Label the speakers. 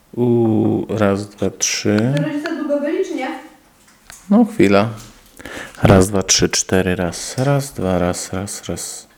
Speaker 1: Raz, dwa, trzy.
Speaker 2: To rodzice długo byli, czy nie?
Speaker 1: No chwila. Raz, dwa, trzy, cztery. Raz, dwa, raz.